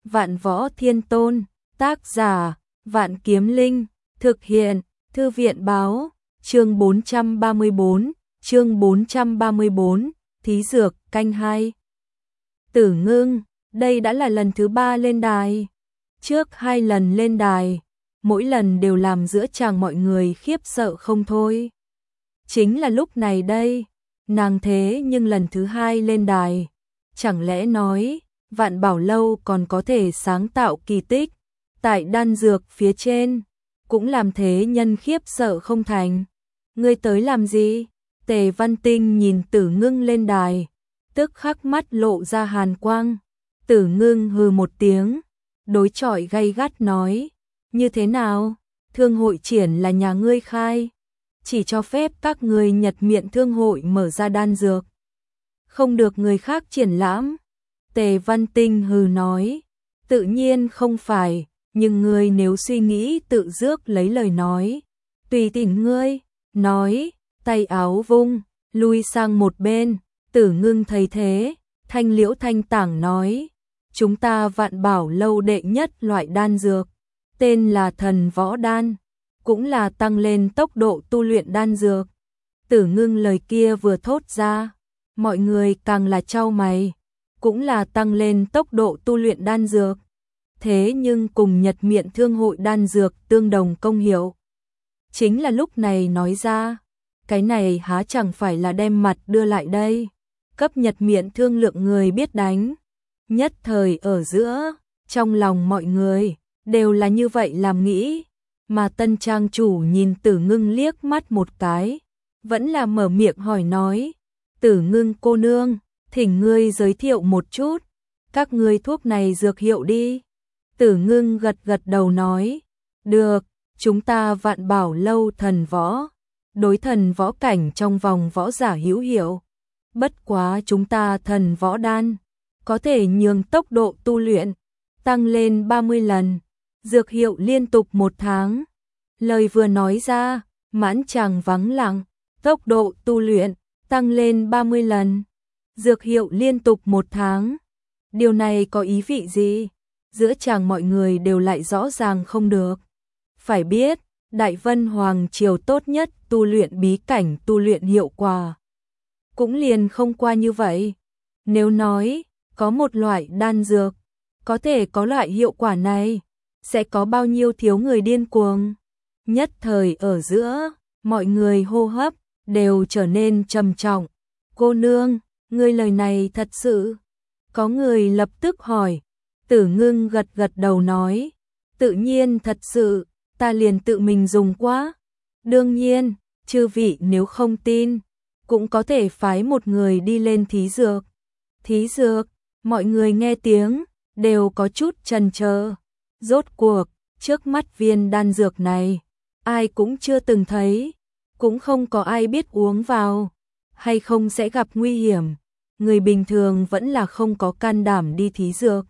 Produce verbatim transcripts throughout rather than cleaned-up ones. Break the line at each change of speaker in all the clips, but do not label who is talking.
Vạn Võ Thiên Tôn, tác giả, Vạn Kiếm Linh, thực hiện, Thư viện báo, chương bốn trăm ba mươi bốn, chương bốn trăm ba mươi bốn, Thí Dược, canh hai. Tử Ngưng, đây đã là lần thứ ba lên đài. Trước hai lần lên đài, mỗi lần đều làm giữa chàng mọi người khiếp sợ không thôi. Chính là lúc này đây, nàng thế nhưng lần thứ hai lên đài. Chẳng lẽ nói, Vạn Bảo Lâu còn có thể sáng tạo kỳ tích, tại đan dược phía trên, cũng làm thế nhân khiếp sợ không thành. Ngươi tới làm gì? Tề Văn Tinh nhìn Tử Ngưng lên đài, tức khắc mắt lộ ra hàn quang. Tử Ngưng hừ một tiếng, đối chọi gay gắt nói, như thế nào? Thương hội triển là nhà ngươi khai, chỉ cho phép các người Nhật Miện Thương hội mở ra đan dược, không được người khác triển lãm. Tề Văn Tinh hừ nói, tự nhiên không phải, nhưng ngươi nếu suy nghĩ tự rước lấy lời nói, tùy tiện ngươi. Nói, tay áo vung, lui sang một bên. Tử Ngưng thấy thế, thanh liễu thanh tảng nói, chúng ta Vạn Bảo Lâu đệ nhất loại đan dược, tên là Thần Võ Đan, cũng là tăng lên tốc độ tu luyện đan dược. Tử Ngưng lời kia vừa thốt ra, mọi người càng là chau mày, cũng là tăng lên tốc độ tu luyện đan dược. Thế nhưng cùng Nhật Miện Thương hội đan dược tương đồng công hiệu. Chính là lúc này nói ra, cái này há chẳng phải là đem mặt đưa lại đây, cấp Nhật Miện Thương lượng người biết đánh. Nhất thời ở giữa, trong lòng mọi người, đều là như vậy làm nghĩ, mà tân trang chủ nhìn Tử Ngưng liếc mắt một cái, vẫn là mở miệng hỏi nói, Tử Ngưng cô nương, thỉnh ngươi giới thiệu một chút, các ngươi thuốc này dược hiệu đi. Tử Ngưng gật gật đầu nói, được, chúng ta Vạn Bảo Lâu thần võ, đối thần võ cảnh trong vòng võ giả hữu hiệu, bất quá chúng ta thần võ đan, có thể nhường tốc độ tu luyện, tăng lên ba mươi lần, dược hiệu liên tục một tháng. Lời vừa nói ra, mãn tràng vắng lặng, tốc độ tu luyện, tăng lên ba mươi lần, dược hiệu liên tục một tháng. Điều này có ý vị gì? Giữa chàng mọi người đều lại rõ ràng không được. Phải biết, Đại Vân Hoàng Triều tốt nhất tu luyện bí cảnh tu luyện hiệu quả, cũng liền không qua như vậy. Nếu nói, có một loại đan dược, có thể có loại hiệu quả này, sẽ có bao nhiêu thiếu người điên cuồng. Nhất thời ở giữa, mọi người hô hấp, đều trở nên trầm trọng. Cô nương, ngươi lời này thật sự? Có người lập tức hỏi. Tử Ngưng gật gật đầu nói, tự nhiên thật sự, ta liền tự mình dùng quá. Đương nhiên, chư vị nếu không tin, cũng có thể phái một người đi lên thí dược. Thí dược, mọi người nghe tiếng, đều có chút chần chờ. Rốt cuộc, trước mắt viên đan dược này, ai cũng chưa từng thấy, cũng không có ai biết uống vào, hay không sẽ gặp nguy hiểm. Người bình thường vẫn là không có can đảm đi thí dược.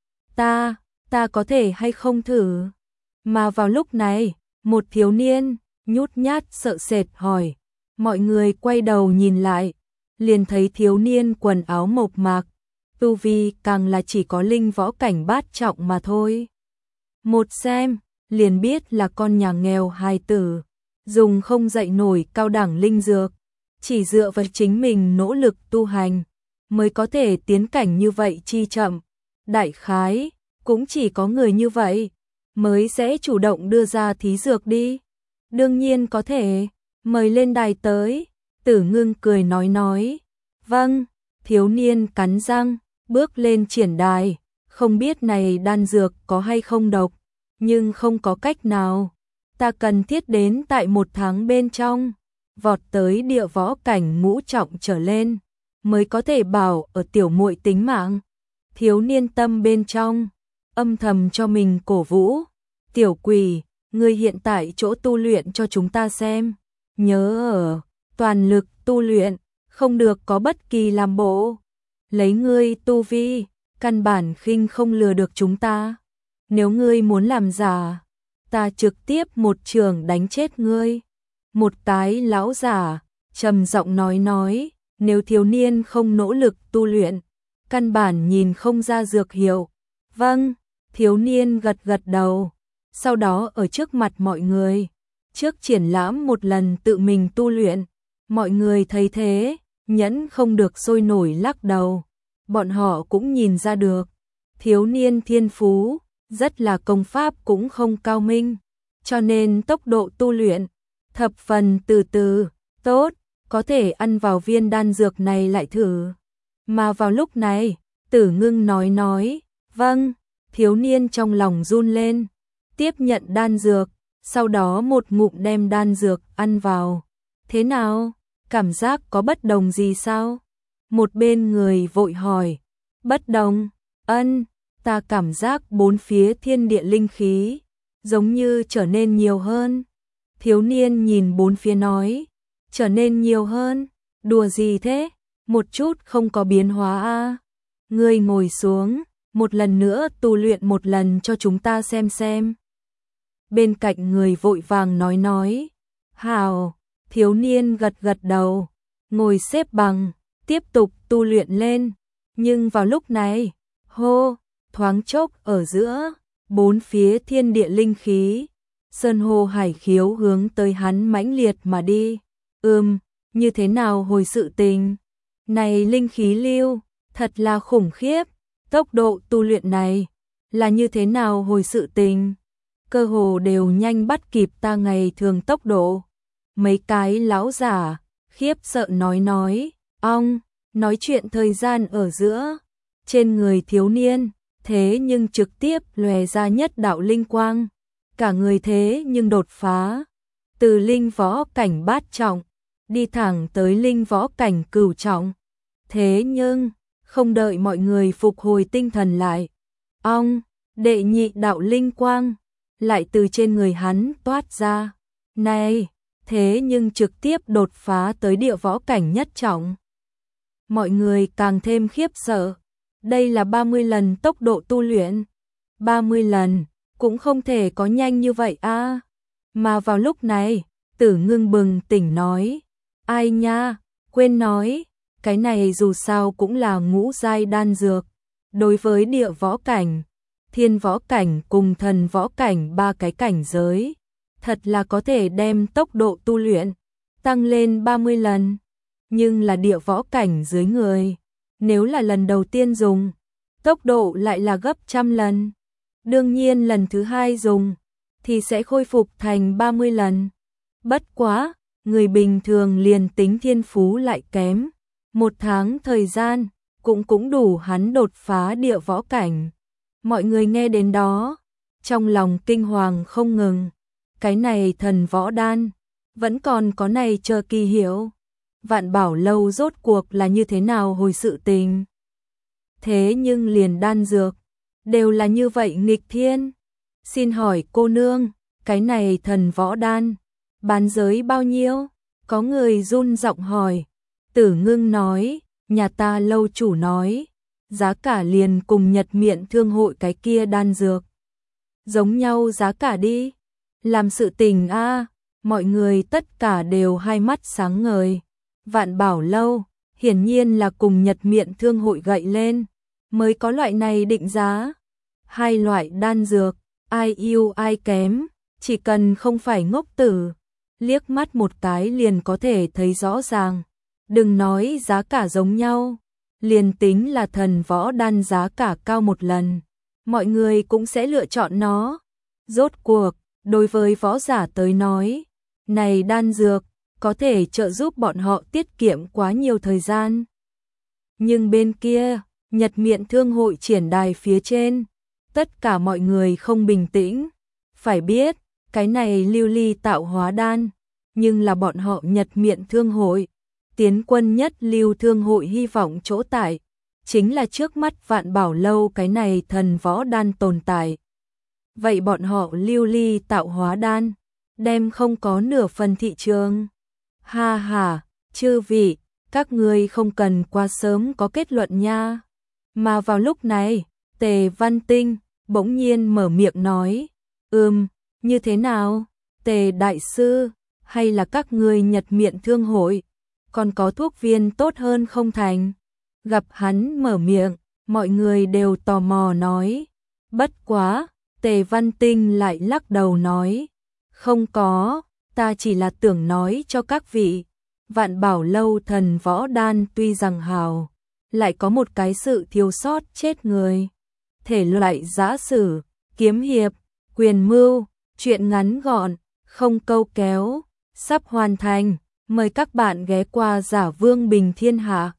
Ta, ta có thể hay không thử? Mà vào lúc này, một thiếu niên, nhút nhát sợ sệt hỏi. Mọi người quay đầu nhìn lại, liền thấy thiếu niên quần áo mộc mạc, tu vi càng là chỉ có linh võ cảnh bát trọng mà thôi. Một xem, liền biết là con nhà nghèo hài tử, dùng không dậy nổi cao đẳng linh dược, chỉ dựa vào chính mình nỗ lực tu hành, mới có thể tiến cảnh như vậy chi chậm. Đại khái, cũng chỉ có người như vậy, mới sẽ chủ động đưa ra thí dược đi. Đương nhiên có thể, mời lên đài tới. Tử Ngưng cười nói nói, vâng. Thiếu niên cắn răng, bước lên triển đài, không biết này đan dược có hay không độc, nhưng không có cách nào, ta cần thiết đến tại một tháng bên trong, vọt tới địa võ cảnh ngũ trọng trở lên, mới có thể bảo ở tiểu muội tính mạng. Thiếu niên tâm bên trong, âm thầm cho mình cổ vũ, tiểu quỷ, ngươi hiện tại chỗ tu luyện cho chúng ta xem, nhớ ở, toàn lực tu luyện, không được có bất kỳ làm bộ, lấy ngươi tu vi, căn bản khinh không lừa được chúng ta, nếu ngươi muốn làm giả, ta trực tiếp một trường đánh chết ngươi. Một cái lão giả, trầm giọng nói nói, nếu thiếu niên không nỗ lực tu luyện, căn bản nhìn không ra dược hiệu, Vâng, thiếu niên gật gật đầu. Sau đó ở trước mặt mọi người, trước triển lãm một lần tự mình tu luyện. Mọi người thấy thế, nhẫn không được sôi nổi lắc đầu. Bọn họ cũng nhìn ra được, thiếu niên thiên phú, rất là công pháp cũng không cao minh, cho nên tốc độ tu luyện thập phần từ từ, tốt, có thể ăn vào viên đan dược này lại thử. Mà vào lúc này, Tử Ngưng nói nói, vâng, thiếu niên trong lòng run lên, tiếp nhận đan dược, sau đó một ngụm đem đan dược ăn vào. Thế nào, cảm giác có bất đồng gì sao? Một bên người vội hỏi, bất đồng, ân, ta cảm giác bốn phía thiên địa linh khí, giống như trở nên nhiều hơn. Thiếu niên nhìn bốn phía nói, trở nên nhiều hơn, đùa gì thế, một chút không có biến hóa a. À. Ngươi ngồi xuống, một lần nữa tu luyện một lần cho chúng ta xem xem. Bên cạnh người vội vàng nói nói, hào, thiếu niên gật gật đầu, ngồi xếp bằng, tiếp tục tu luyện lên. Nhưng vào lúc này, hô, thoáng chốc ở giữa, bốn phía thiên địa linh khí, sơn hô hải khiếu hướng tới hắn mãnh liệt mà đi. Ừm, như thế nào hồi sự tình? Này linh khí lưu, thật là khủng khiếp, tốc độ tu luyện này, là như thế nào hồi sự tình? Cơ hồ đều nhanh bắt kịp ta ngày thường tốc độ. Mấy cái lão giả, khiếp sợ nói nói, ong, nói chuyện thời gian ở giữa, trên người thiếu niên, thế nhưng trực tiếp lòe ra nhất đạo linh quang, cả người thế nhưng đột phá, từ linh võ cảnh bát trọng, đi thẳng tới linh võ cảnh cửu trọng. Thế nhưng, không đợi mọi người phục hồi tinh thần lại, ong, đệ nhị đạo linh quang, lại từ trên người hắn toát ra. Này, thế nhưng trực tiếp đột phá tới địa võ cảnh nhất trọng. Mọi người càng thêm khiếp sợ, đây là ba mươi lần tốc độ tu luyện. ba mươi lần, cũng không thể có nhanh như vậy a. À. Mà vào lúc này, Tử Ngưng bừng tỉnh nói, ai nha, quên nói, cái này dù sao cũng là ngũ giai đan dược. Đối với địa võ cảnh, thiên võ cảnh cùng thần võ cảnh ba cái cảnh giới, thật là có thể đem tốc độ tu luyện tăng lên ba mươi lần. Nhưng là địa võ cảnh dưới người, nếu là lần đầu tiên dùng, tốc độ lại là gấp trăm lần. Đương nhiên lần thứ hai dùng, thì sẽ khôi phục thành ba mươi lần. Bất quá, người bình thường liền tính thiên phú lại kém, một tháng thời gian, cũng cũng đủ hắn đột phá địa võ cảnh. Mọi người nghe đến đó, trong lòng kinh hoàng không ngừng. Cái này thần võ đan, vẫn còn có này chờ kỳ hiệu. Vạn Bảo Lâu rốt cuộc là như thế nào hồi sự tình? Thế nhưng liền đan dược, đều là như vậy nghịch thiên. Xin hỏi cô nương, cái này thần võ đan, bán giới bao nhiêu? Có người run giọng hỏi. Tử Ngưng nói, nhà ta lâu chủ nói, giá cả liền cùng Nhật Miện Thương hội cái kia đan dược. Giống nhau giá cả đi. Làm sự tình a, à, mọi người tất cả đều hai mắt sáng ngời. Vạn Bảo Lâu, hiển nhiên là cùng Nhật Miện Thương hội gậy lên, mới có loại này định giá. Hai loại đan dược, ai yêu ai kém, chỉ cần không phải ngốc tử, liếc mắt một cái liền có thể thấy rõ ràng. Đừng nói giá cả giống nhau, liền tính là thần võ đan giá cả cao một lần, mọi người cũng sẽ lựa chọn nó. Rốt cuộc, đối với võ giả tới nói, này đan dược, có thể trợ giúp bọn họ tiết kiệm quá nhiều thời gian. Nhưng bên kia, Nhật Miện Thương hội triển đài phía trên, tất cả mọi người không bình tĩnh. Phải biết, cái này lưu ly tạo hóa đan, nhưng là bọn họ Nhật Miện Thương hội, tiến quân nhất lưu thương hội hy vọng chỗ tại, chính là trước mắt Vạn Bảo Lâu cái này thần võ đan tồn tại. Vậy bọn họ lưu ly tạo hóa đan, đem không có nửa phần thị trường. Ha ha, chư vị, các ngươi không cần quá sớm có kết luận nha. Mà vào lúc này, Tề Văn Tinh bỗng nhiên mở miệng nói, ừm, như thế nào, Tề Đại Sư, hay là các ngươi Nhật Miện Thương hội, còn có thuốc viên tốt hơn không thành? Gặp hắn mở miệng, mọi người đều tò mò nói, Bất quá, Tề Văn Tinh lại lắc đầu nói, không có, ta chỉ là tưởng nói cho các vị, Vạn Bảo Lâu thần võ đan tuy rằng hào, lại có một cái sự thiếu sót chết người. Thể loại giã sử, kiếm hiệp, quyền mưu, truyện ngắn gọn, không câu kéo, sắp hoàn thành, mời các bạn ghé qua Giả Vương Bình Thiên Hạ.